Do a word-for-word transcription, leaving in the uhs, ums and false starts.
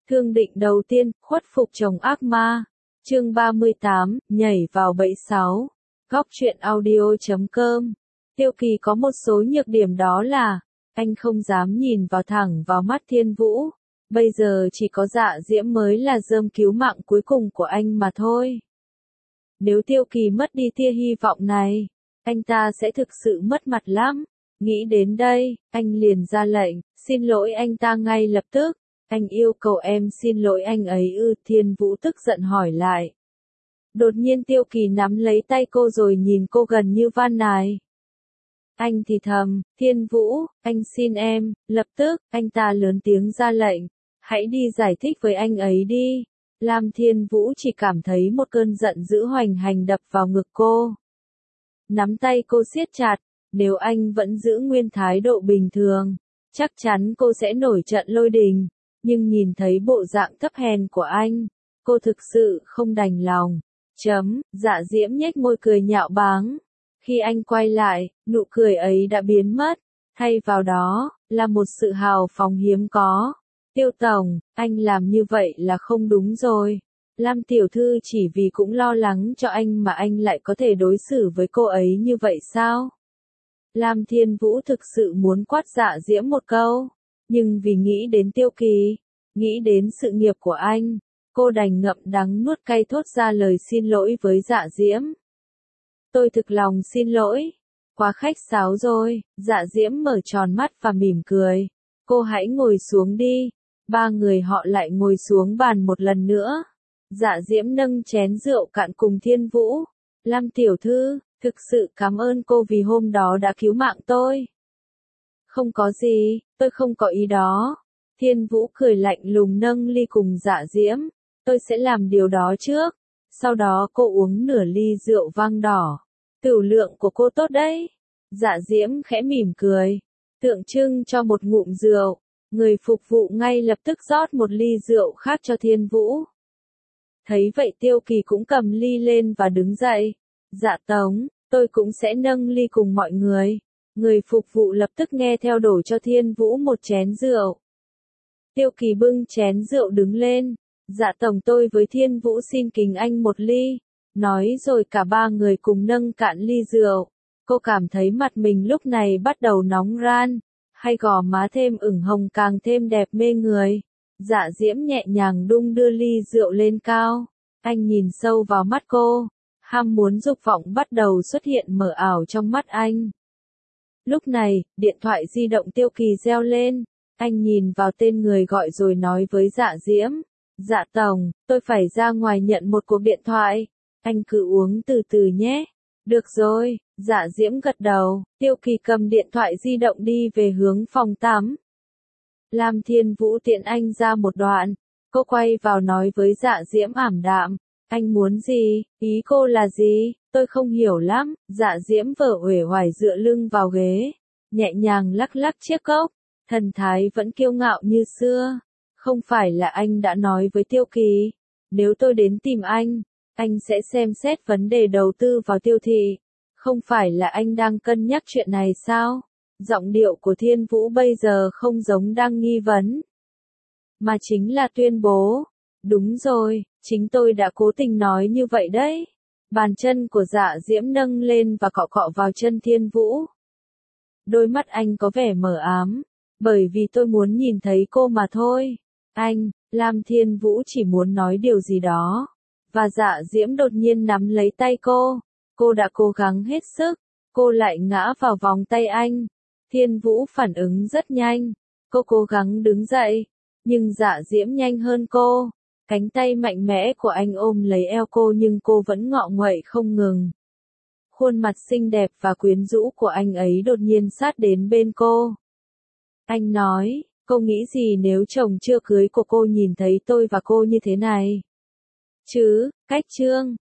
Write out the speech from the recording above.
Thương định đầu tiên, khuất phục chồng ác ma. Chương ba mươi tám, nhảy vào bẫy sáu. Góc truyện audio chấm com. Tiêu Kỳ có một số nhược điểm, đó là anh không dám nhìn vào thẳng vào mắt Thiên Vũ. Bây giờ chỉ có Dạ Diễm mới là rơm cứu mạng cuối cùng của anh mà thôi. Nếu Tiêu Kỳ mất đi tia hy vọng này, anh ta sẽ thực sự mất mặt lắm. Nghĩ đến đây, anh liền ra lệnh, xin lỗi anh ta ngay lập tức. Anh yêu cầu em xin lỗi anh ấy ư? Thiên Vũ tức giận hỏi lại. Đột nhiên Tiêu Kỳ nắm lấy tay cô rồi nhìn cô gần như van nài. Anh thì thầm, Thiên Vũ, anh xin em. Lập tức, anh ta lớn tiếng ra lệnh, hãy đi giải thích với anh ấy đi. Lam Thiên Vũ chỉ cảm thấy một cơn giận dữ hoành hành đập vào ngực cô. Nắm tay cô siết chặt, nếu anh vẫn giữ nguyên thái độ bình thường, chắc chắn cô sẽ nổi trận lôi đình. Nhưng nhìn thấy bộ dạng thấp hèn của anh, cô thực sự không đành lòng. Chấm, Dạ Diễm nhếch môi cười nhạo báng. Khi anh quay lại, nụ cười ấy đã biến mất, thay vào đó, là một sự hào phóng hiếm có. Tiêu Tổng, anh làm như vậy là không đúng rồi. Lam tiểu thư chỉ vì cũng lo lắng cho anh mà anh lại có thể đối xử với cô ấy như vậy sao? Lam Thiên Vũ thực sự muốn quát Dạ Diễm một câu, nhưng vì nghĩ đến Tiêu Kỳ, nghĩ đến sự nghiệp của anh, cô đành ngậm đắng nuốt cay thốt ra lời xin lỗi với Dạ Diễm. Tôi thực lòng xin lỗi, quá khách sáo rồi. Dạ Diễm mở tròn mắt và mỉm cười. Cô hãy ngồi xuống đi. Ba người họ lại ngồi xuống bàn một lần nữa. Dạ Diễm nâng chén rượu cạn cùng Thiên Vũ. Lam tiểu thư, thực sự cảm ơn cô vì hôm đó đã cứu mạng tôi. Không có gì, tôi không có ý đó. Thiên Vũ cười lạnh lùng nâng ly cùng Dạ Diễm. Tôi sẽ làm điều đó trước. Sau đó cô uống nửa ly rượu vang đỏ. Tửu lượng của cô tốt đấy. Dạ Diễm khẽ mỉm cười, tượng trưng cho một ngụm rượu. Người phục vụ ngay lập tức rót một ly rượu khác cho Thiên Vũ. Thấy vậy Tiêu Kỳ cũng cầm ly lên và đứng dậy. Dạ Tống, tôi cũng sẽ nâng ly cùng mọi người. Người phục vụ lập tức nghe theo đổ cho Thiên Vũ một chén rượu. Tiêu Kỳ bưng chén rượu đứng lên. Dạ Tổng, tôi với Thiên Vũ xin kính anh một ly. Nói rồi cả ba người cùng nâng cạn ly rượu. Cô cảm thấy mặt mình lúc này bắt đầu nóng ran, hay gò má thêm ửng hồng càng thêm đẹp mê người. Dạ Diễm nhẹ nhàng đung đưa ly rượu lên cao. Anh nhìn sâu vào mắt cô. Ham muốn dục vọng bắt đầu xuất hiện mờ ảo trong mắt anh. Lúc này, điện thoại di động Tiêu Kỳ reo lên. Anh nhìn vào tên người gọi rồi nói với Dạ Diễm. Dạ Tổng, tôi phải ra ngoài nhận một cuộc điện thoại. Anh cứ uống từ từ nhé. Được rồi, Dạ Diễm gật đầu. Tiêu Kỳ cầm điện thoại di động đi về hướng phòng tắm. Lam Thiên Vũ tiện anh ra một đoạn. Cô quay vào nói với Dạ Diễm ảm đạm. Anh muốn gì? Ý cô là gì? Tôi không hiểu lắm. Dạ Diễm vờ uể oải dựa lưng vào ghế, nhẹ nhàng lắc lắc chiếc cốc. Thần thái vẫn kiêu ngạo như xưa. Không phải là anh đã nói với Tiêu Kỳ, nếu tôi đến tìm anh, anh sẽ xem xét vấn đề đầu tư vào Tiêu thị. Không phải là anh đang cân nhắc chuyện này sao? Giọng điệu của Thiên Vũ bây giờ không giống đang nghi vấn, mà chính là tuyên bố. Đúng rồi, chính tôi đã cố tình nói như vậy đấy. Bàn chân của Dạ Diễm nâng lên và cọ cọ vào chân Thiên Vũ. Đôi mắt anh có vẻ mờ ám, bởi vì tôi muốn nhìn thấy cô mà thôi. Anh, Lam Thiên Vũ chỉ muốn nói điều gì đó. Và Dạ Diễm đột nhiên nắm lấy tay cô. Cô đã cố gắng hết sức. Cô lại ngã vào vòng tay anh. Thiên Vũ phản ứng rất nhanh. Cô cố gắng đứng dậy. Nhưng Dạ Diễm nhanh hơn cô. Cánh tay mạnh mẽ của anh ôm lấy eo cô nhưng cô vẫn ngọ nguậy không ngừng. Khuôn mặt xinh đẹp và quyến rũ của anh ấy đột nhiên sát đến bên cô. Anh nói, cô nghĩ gì nếu chồng chưa cưới của cô nhìn thấy tôi và cô như thế này? Chứ, cách trương,